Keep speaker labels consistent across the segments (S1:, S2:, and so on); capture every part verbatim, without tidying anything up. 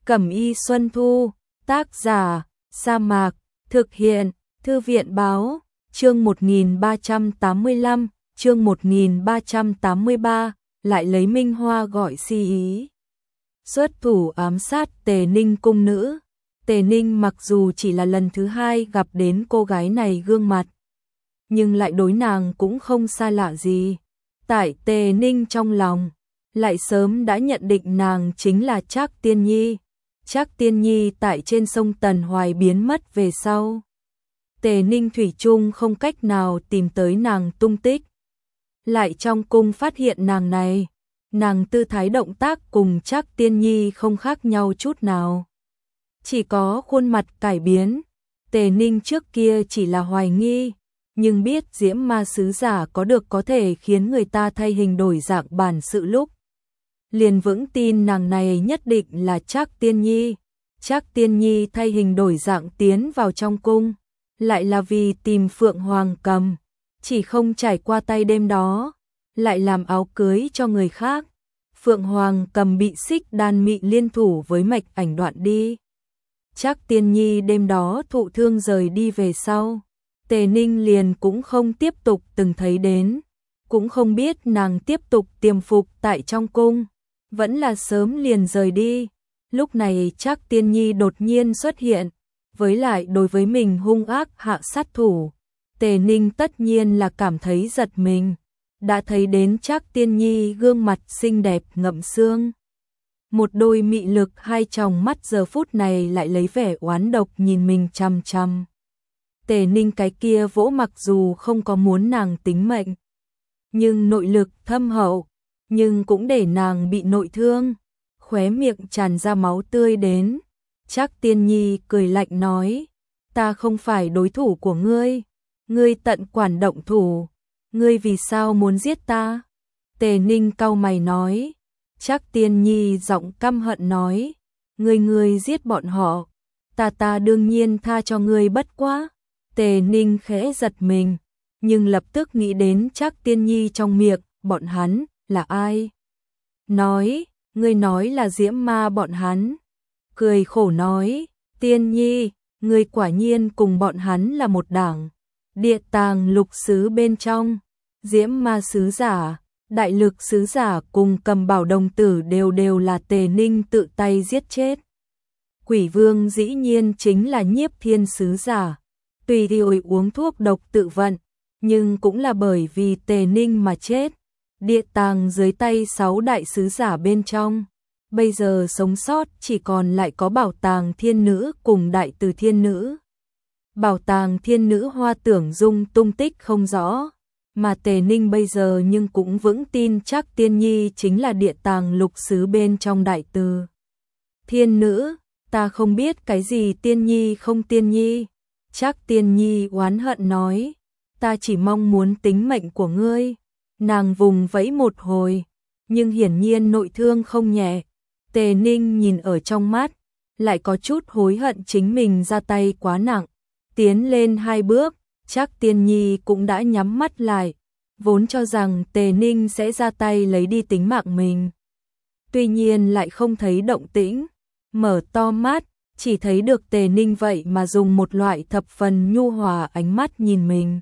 S1: Cẩm y Xuân Thu, tác giả, Sa Mạc, thực hiện, Thư viện báo, chương một nghìn ba trăm tám mươi lăm, chương một nghìn ba trăm tám mươi ba, lại lấy Minh Hoa gọi si ý. Xuất thủ ám sát Tề Ninh cung nữ. Tề Ninh mặc dù chỉ là lần thứ hai gặp đến cô gái này gương mặt, nhưng lại đối nàng cũng không xa lạ gì. Tại Tề Ninh trong lòng, lại sớm đã nhận định nàng chính là Trác Tiên Nhi. Trác Tiên Nhi tại trên sông Tần Hoài biến mất về sau, Tề Ninh thủy chung không cách nào tìm tới nàng tung tích. Lại trong cung phát hiện nàng này, nàng tư thái động tác cùng Trác Tiên Nhi không khác nhau chút nào. Chỉ có khuôn mặt cải biến. Tề Ninh trước kia chỉ là hoài nghi, nhưng biết Diễm Ma sứ giả có được có thể khiến người ta thay hình đổi dạng bản sự lúc, liền vững tin nàng này nhất định là Trác Tiên Nhi. Trác Tiên Nhi thay hình đổi dạng tiến vào trong cung, lại là vì tìm Phượng Hoàng Cầm, chỉ không trải qua tay đêm đó, lại làm áo cưới cho người khác. Phượng Hoàng Cầm bị Xích Đan Mị liên thủ với Mạch Ảnh đoạn đi. Trác Tiên Nhi đêm đó thụ thương rời đi về sau, Tề Ninh liền cũng không tiếp tục từng thấy đến, cũng không biết nàng tiếp tục tiềm phục tại trong cung, vẫn là sớm liền rời đi. Lúc này Trác Tiên Nhi đột nhiên xuất hiện, với lại đối với mình hung ác hạ sát thủ, Tề Ninh tất nhiên là cảm thấy giật mình. Đã thấy đến Trác Tiên Nhi gương mặt xinh đẹp ngậm sương, một đôi mị lực hai tròng mắt giờ phút này lại lấy vẻ oán độc nhìn mình chằm chằm. Tề Ninh cái kia vỗ mặc dù không có muốn nàng tính mệnh, nhưng nội lực thâm hậu, nhưng cũng để nàng bị nội thương, khóe miệng tràn ra máu tươi đến. Trác Tiên Nhi cười lạnh nói, ta không phải đối thủ của ngươi, ngươi tận quản động thủ, ngươi vì sao muốn giết ta? Tề Ninh cau mày nói. Trác Tiên Nhi giọng căm hận nói, ngươi ngươi giết bọn họ, ta ta đương nhiên tha cho ngươi bất quá. Tề Ninh khẽ giật mình, nhưng lập tức nghĩ đến Trác Tiên Nhi trong miệng, bọn hắn, là ai? Nói, ngươi nói là Diễm Ma bọn hắn. Cười khổ nói, Tiên Nhi, ngươi quả nhiên cùng bọn hắn là một đảng. Địa tàng lục sứ bên trong, Diễm Ma sứ giả, Đại Lực sứ giả cùng Cầm Bảo đồng tử đều đều là Tề Ninh tự tay giết chết. Quỷ Vương dĩ nhiên chính là Nhiếp Thiên sứ giả, tùy tiện uống thuốc độc tự vận, nhưng cũng là bởi vì Tề Ninh mà chết. Địa tàng dưới tay sáu đại sứ giả bên trong, bây giờ sống sót chỉ còn lại có Bảo tàng Thiên Nữ cùng Đại Từ Thiên Nữ. Bảo tàng Thiên Nữ Hoa Tưởng Dung tung tích không rõ, mà Tề Ninh bây giờ nhưng cũng vững tin Trác Tiên Nhi chính là địa tàng lục sứ bên trong Đại Từ Thiên Nữ. Ta không biết cái gì Tiên Nhi không Tiên Nhi. Trác Tiên Nhi oán hận nói, ta chỉ mong muốn tính mệnh của ngươi. Nàng vùng vẫy một hồi, nhưng hiển nhiên nội thương không nhẹ. Tề Ninh nhìn ở trong mắt, lại có chút hối hận chính mình ra tay quá nặng. Tiến lên hai bước, Trác Tiên Nhi cũng đã nhắm mắt lại, vốn cho rằng Tề Ninh sẽ ra tay lấy đi tính mạng mình. Tuy nhiên lại không thấy động tĩnh, mở to mắt, chỉ thấy được Tề Ninh vậy mà dùng một loại thập phần nhu hòa ánh mắt nhìn mình.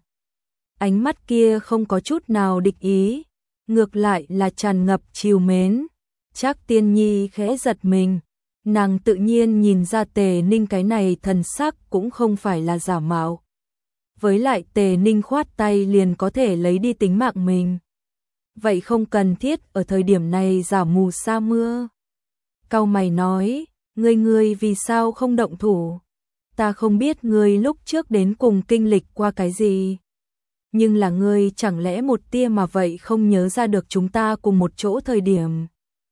S1: Ánh mắt kia không có chút nào địch ý, ngược lại là tràn ngập trìu mến. Trác Tiên Nhi khẽ giật mình, nàng tự nhiên nhìn ra Tề Ninh cái này thần sắc cũng không phải là giả mạo. Với lại Tề Ninh khoát tay liền có thể lấy đi tính mạng mình, vậy không cần thiết ở thời điểm này giả mù sa mưa. Cau mày nói, ngươi ngươi vì sao không động thủ? Ta không biết ngươi lúc trước đến cùng kinh lịch qua cái gì, nhưng là ngươi chẳng lẽ một tia mà vậy không nhớ ra được chúng ta cùng một chỗ thời điểm.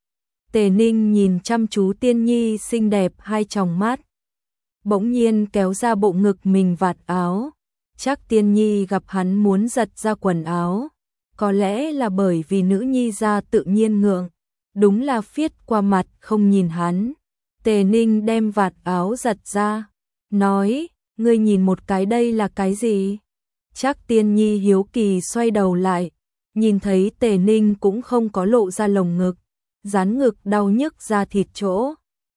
S1: Tề Ninh nhìn chăm chú Tiên Nhi xinh đẹp hai tròng mắt, bỗng nhiên kéo ra bộ ngực mình vạt áo. Trác Tiên Nhi gặp hắn muốn giật ra quần áo, có lẽ là bởi vì nữ nhi ra tự nhiên ngượng, đúng là phiết qua mặt không nhìn hắn. Tề Ninh đem vạt áo giật ra, nói, ngươi nhìn một cái đây là cái gì? Trác Tiên Nhi hiếu kỳ xoay đầu lại, nhìn thấy Tề Ninh cũng không có lộ ra lồng ngực, dán ngực đau nhức ra thịt chỗ,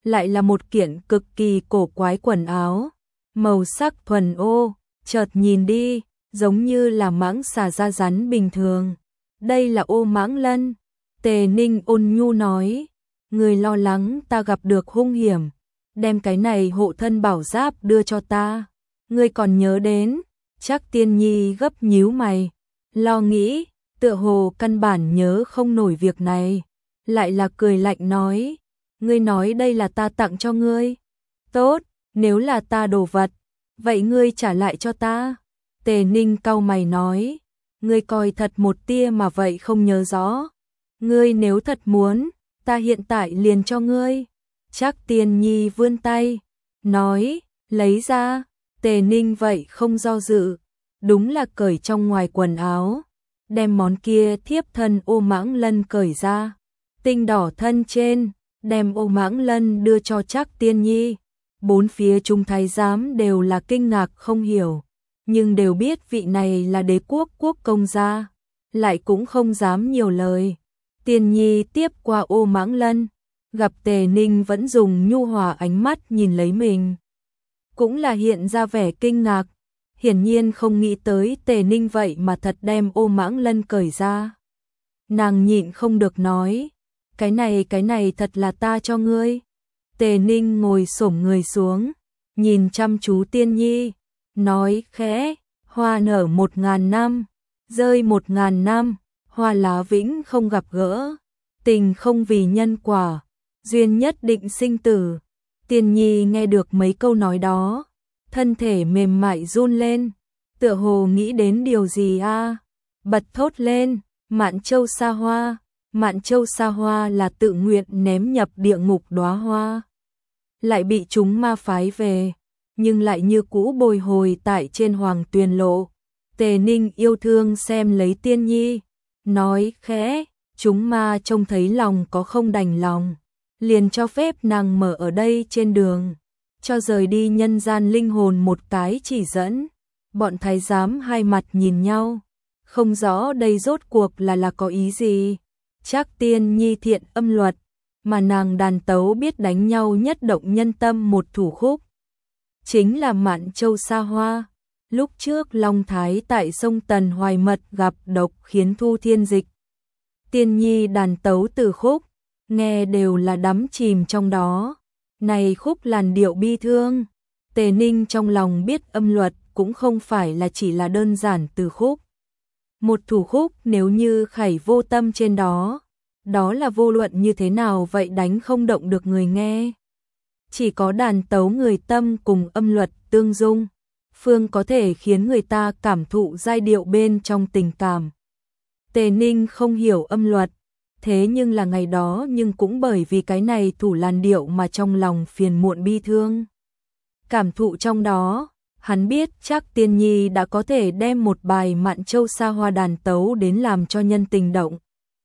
S1: lại là một kiện cực kỳ cổ quái quần áo, màu sắc thuần ô, chợt nhìn đi, giống như là mãng xà da rắn bình thường. Đây là ô mãng lân. Tề Ninh ôn nhu nói, người lo lắng ta gặp được hung hiểm, đem cái này hộ thân bảo giáp đưa cho ta. Ngươi còn nhớ đến? Trác Tiên Nhi gấp nhíu mày, lo nghĩ, tựa hồ căn bản nhớ không nổi việc này, lại là cười lạnh nói, ngươi nói đây là ta tặng cho ngươi. Tốt, nếu là ta đồ vật, vậy ngươi trả lại cho ta. Tề Ninh cau mày nói, ngươi coi thật một tia mà vậy không nhớ rõ. Ngươi nếu thật muốn, ta hiện tại liền cho ngươi. Trác Tiên Nhi vươn tay, nói, lấy ra. Tề Ninh vậy không do dự, đúng là cởi trong ngoài quần áo, đem món kia thiếp thân ô mãng lân cởi ra, tinh đỏ thân trên, đem ô mãng lân đưa cho Trác Tiên Nhi. Bốn phía trung thái giám đều là kinh ngạc không hiểu, nhưng đều biết vị này là đế quốc quốc công gia, lại cũng không dám nhiều lời. Tiên Nhi tiếp qua ô mãng lân, gặp Tề Ninh vẫn dùng nhu hòa ánh mắt nhìn lấy mình, cũng là hiện ra vẻ kinh ngạc, hiển nhiên không nghĩ tới Tề Ninh vậy mà thật đem ô mãng lân cởi ra. Nàng nhịn không được nói, cái này cái này thật là ta cho ngươi. Tề Ninh ngồi xổm người xuống, nhìn chăm chú Tiên Nhi, nói khẽ, hoa nở một ngàn năm, rơi một ngàn năm, hoa lá vĩnh không gặp gỡ, tình không vì nhân quả, duyên nhất định sinh tử. Tiên Nhi nghe được mấy câu nói đó, thân thể mềm mại run lên, tựa hồ nghĩ đến điều gì a, à? Bật thốt lên, Mạn Châu Sa Hoa. Mạn Châu Sa Hoa là tự nguyện ném nhập địa ngục đóa hoa, lại bị chúng ma phái về, nhưng lại như cũ bồi hồi tại trên Hoàng Tuyền Lộ. Tề Ninh yêu thương xem lấy Tiên Nhi, nói khẽ, chúng ma trông thấy lòng có không đành lòng, liền cho phép nàng mở ở đây trên đường, cho rời đi nhân gian linh hồn một cái chỉ dẫn. Bọn thái giám hai mặt nhìn nhau, không rõ đây rốt cuộc là là có ý gì. Trác Tiên Nhi thiện âm luật, mà nàng đàn tấu biết đánh nhau nhất động nhân tâm một thủ khúc, chính là Mạn Châu Sa Hoa. Lúc trước Long Thái tại sông Tần Hoài Mật gặp độc khiến Thu Thiên dịch, Tiên Nhi đàn tấu từ khúc, nghe đều là đắm chìm trong đó. Này khúc làn điệu bi thương, Tề Ninh trong lòng biết âm luật cũng không phải là chỉ là đơn giản từ khúc. Một thủ khúc nếu như khảy vô tâm trên đó, đó là vô luận như thế nào vậy đánh không động được người nghe. Chỉ có đàn tấu người tâm cùng âm luật tương dung, phương có thể khiến người ta cảm thụ giai điệu bên trong tình cảm. Tề Ninh không hiểu âm luật, thế nhưng là ngày đó nhưng cũng bởi vì cái này thủ làn điệu mà trong lòng phiền muộn bi thương. Cảm thụ trong đó, hắn biết chắc Tiên Nhi đã có thể đem một bài Mạn Châu Sa Hoa đàn tấu đến làm cho nhân tình động.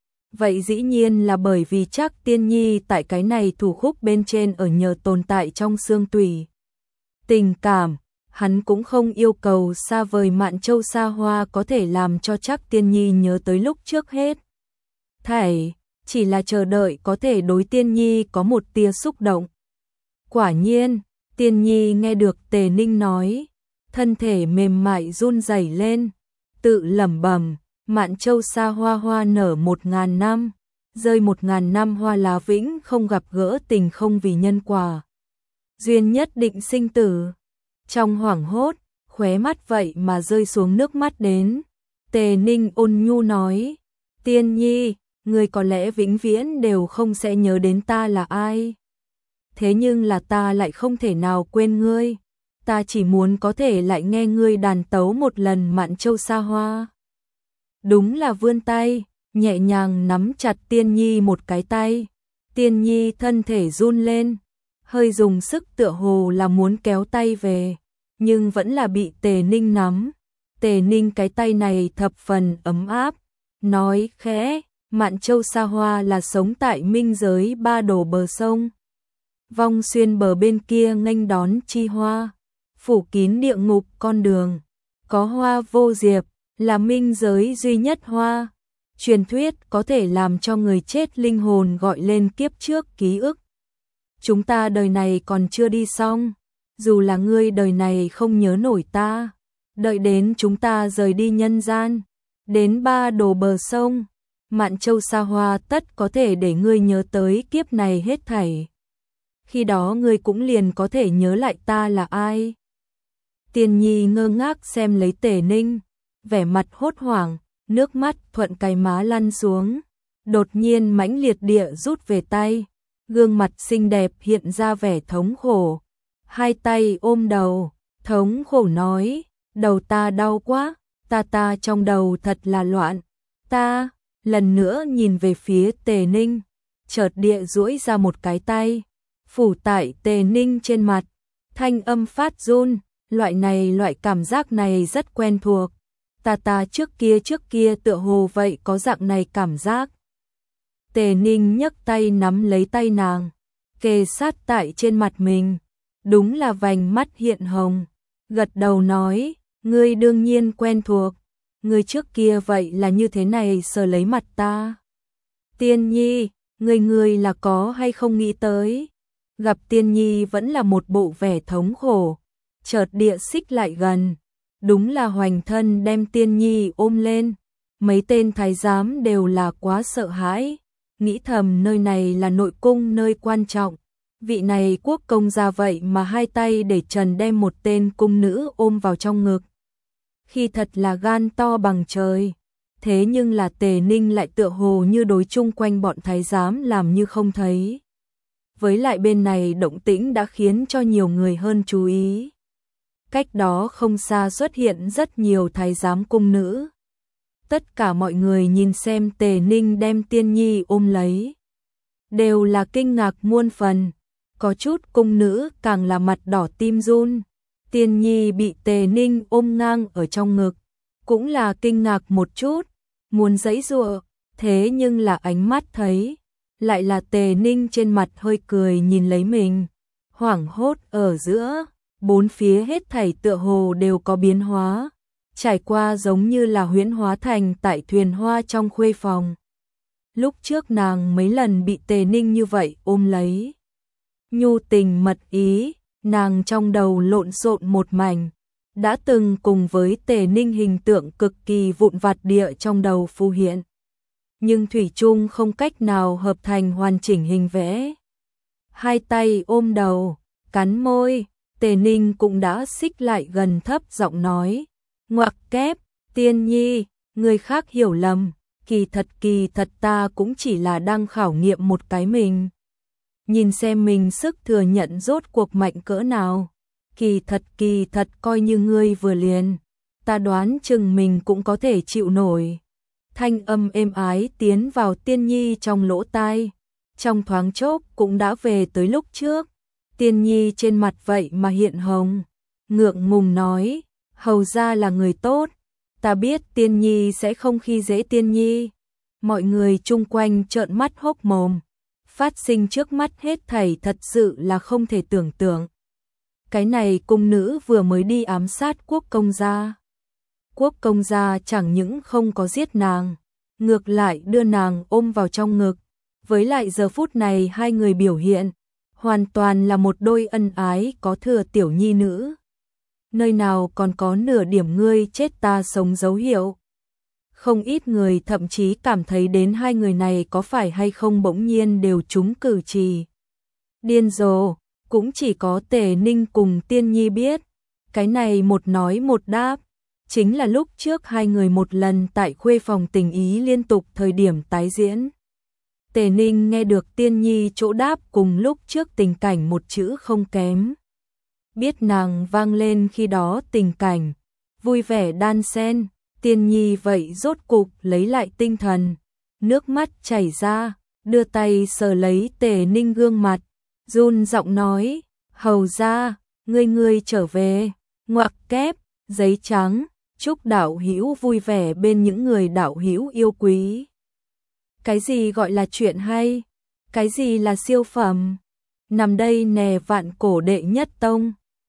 S1: Vậy dĩ nhiên là bởi vì chắc Tiên Nhi tại cái này thủ khúc bên trên ở nhờ tồn tại trong xương tủy. Tình cảm, hắn cũng không yêu cầu xa vời Mạn Châu Sa Hoa có thể làm cho chắc Tiên Nhi nhớ tới lúc trước hết thảy, chỉ là chờ đợi có thể đối Tiên Nhi có một tia xúc động. Quả nhiên, Tiên Nhi nghe được Tề Ninh nói, thân thể mềm mại run rẩy lên, tự lẩm bẩm, Mạn Châu Sa Hoa hoa nở một ngàn năm, rơi một ngàn năm hoa lá vĩnh không gặp gỡ tình không vì nhân quả, duyên nhất định sinh tử. Trong hoảng hốt, khóe mắt vậy mà rơi xuống nước mắt đến. Tề Ninh ôn nhu nói, Tiên Nhi, người có lẽ vĩnh viễn đều không sẽ nhớ đến ta là ai. Thế nhưng là ta lại không thể nào quên ngươi. Ta chỉ muốn có thể lại nghe ngươi đàn tấu một lần Mạn Châu Sa Hoa. Đúng là vươn tay, nhẹ nhàng nắm chặt Tiên Nhi một cái tay. Tiên Nhi thân thể run lên, hơi dùng sức tựa hồ là muốn kéo tay về, nhưng vẫn là bị Tề Ninh nắm. Tề Ninh cái tay này thập phần ấm áp, nói khẽ, Mạn Châu Sa Hoa là sống tại minh giới ba đổ bờ sông. Vong xuyên bờ bên kia nghênh đón chi hoa, phủ kín địa ngục con đường, có hoa vô diệp, là minh giới duy nhất hoa. Truyền thuyết có thể làm cho người chết linh hồn gọi lên kiếp trước ký ức. chúng ta đời này còn chưa đi xong, dù là ngươi đời này không nhớ nổi ta, đợi đến chúng ta rời đi nhân gian, đến ba đồ bờ sông, Mạn Châu xa hoa tất có thể để ngươi nhớ tới kiếp này hết thảy. Khi đó ngươi cũng liền có thể nhớ lại ta là ai. Tiên Nhi ngơ ngác xem lấy Tề Ninh, vẻ mặt hốt hoảng, nước mắt thuận cái má lăn xuống, đột nhiên mãnh liệt địa rút về tay, gương mặt xinh đẹp hiện ra vẻ thống khổ, hai tay ôm đầu, thống khổ nói, đầu ta đau quá, ta ta trong đầu thật là loạn, ta, lần nữa nhìn về phía Tề Ninh, chợt địa duỗi ra một cái tay, phủ tại Tề Ninh trên mặt, thanh âm phát run, loại này loại cảm giác này rất quen thuộc, ta ta trước kia trước kia tựa hồ vậy có dạng này cảm giác. Tề Ninh nhấc tay nắm lấy tay nàng, kề sát tại trên mặt mình, đúng là vành mắt hiện hồng, gật đầu nói, ngươi đương nhiên quen thuộc, ngươi trước kia vậy là như thế này sờ lấy mặt ta. Tiên Nhi, ngươi ngươi là có hay không nghĩ tới, gặp Tiên Nhi vẫn là một bộ vẻ thống khổ, chợt địa xích lại gần, đúng là Hoành Thân đem Tiên Nhi ôm lên, mấy tên thái giám đều là quá sợ hãi, nghĩ thầm nơi này là nội cung nơi quan trọng, vị này quốc công gia vậy mà hai tay để trần đem một tên cung nữ ôm vào trong ngực. Khi thật là gan to bằng trời, thế nhưng là Tề Ninh lại tựa hồ như đối chung quanh bọn thái giám làm như không thấy. Với lại bên này động tĩnh đã khiến cho nhiều người hơn chú ý. Cách đó không xa xuất hiện rất nhiều thái giám cung nữ. Tất cả mọi người nhìn xem Tề Ninh đem Tiên Nhi ôm lấy, đều là kinh ngạc muôn phần, có chút cung nữ càng là mặt đỏ tim run. Tiên Nhi bị Tề Ninh ôm ngang ở trong ngực, cũng là kinh ngạc một chút, muốn giãy giụa, thế nhưng là ánh mắt thấy, lại là Tề Ninh trên mặt hơi cười nhìn lấy mình, hoảng hốt ở giữa, bốn phía hết thảy tựa hồ đều có biến hóa, trải qua giống như là huyễn hóa thành tại thuyền hoa trong khuê phòng. Lúc trước nàng mấy lần bị Tề Ninh như vậy ôm lấy, nhu tình mật ý, nàng trong đầu lộn xộn một mảnh, đã từng cùng với Tề Ninh hình tượng cực kỳ vụn vặt địa trong đầu phù hiện. Nhưng thủy chung không cách nào hợp thành hoàn chỉnh hình vẽ. Hai tay ôm đầu, cắn môi, Tề Ninh cũng đã xích lại gần thấp giọng nói, ngoặc kép, Tiên Nhi, người khác hiểu lầm, kỳ thật kỳ thật ta cũng chỉ là đang khảo nghiệm một cái mình. Nhìn xem mình sức thừa nhận rốt cuộc mạnh cỡ nào. Kỳ thật kỳ thật coi như ngươi vừa liền, ta đoán chừng mình cũng có thể chịu nổi. Thanh âm êm ái tiến vào Tiên Nhi trong lỗ tai, trong thoáng chốc cũng đã về tới lúc trước. Tiên Nhi trên mặt vậy mà hiện hồng, ngượng ngùng nói, hầu ra là người tốt, ta biết Tiên Nhi sẽ không khi dễ Tiên Nhi. Mọi người chung quanh trợn mắt hốc mồm, phát sinh trước mắt hết thảy thật sự là không thể tưởng tượng. Cái này cung nữ vừa mới đi ám sát quốc công gia. Quốc công gia chẳng những không có giết nàng, ngược lại đưa nàng ôm vào trong ngực. Với lại giờ phút này hai người biểu hiện, hoàn toàn là một đôi ân ái có thừa tiểu nhi nữ. Nơi nào còn có nửa điểm ngươi chết ta sống dấu hiệu. Không ít người thậm chí cảm thấy đến hai người này có phải hay không bỗng nhiên đều trúng cử chỉ. Điên rồ, cũng chỉ có Tề Ninh cùng Tiên Nhi biết. Cái này một nói một đáp, chính là lúc trước hai người một lần tại khuê phòng tình ý liên tục thời điểm tái diễn. Tề Ninh nghe được Tiên Nhi chỗ đáp cùng lúc trước tình cảnh một chữ không kém. Biết nàng vang lên khi đó tình cảnh, vui vẻ đan xen. Tiên Nhi vậy rốt cục lấy lại tinh thần, nước mắt chảy ra, đưa tay sờ lấy Tề Ninh gương mặt, run giọng nói, hầu ra, ngươi ngươi trở về, ngoặc kép, giấy trắng, chúc đạo hữu vui vẻ bên những người đạo hữu yêu quý. Cái gì gọi là chuyện hay? Cái gì là siêu phẩm? Nằm đây nè vạn cổ đệ nhất tông,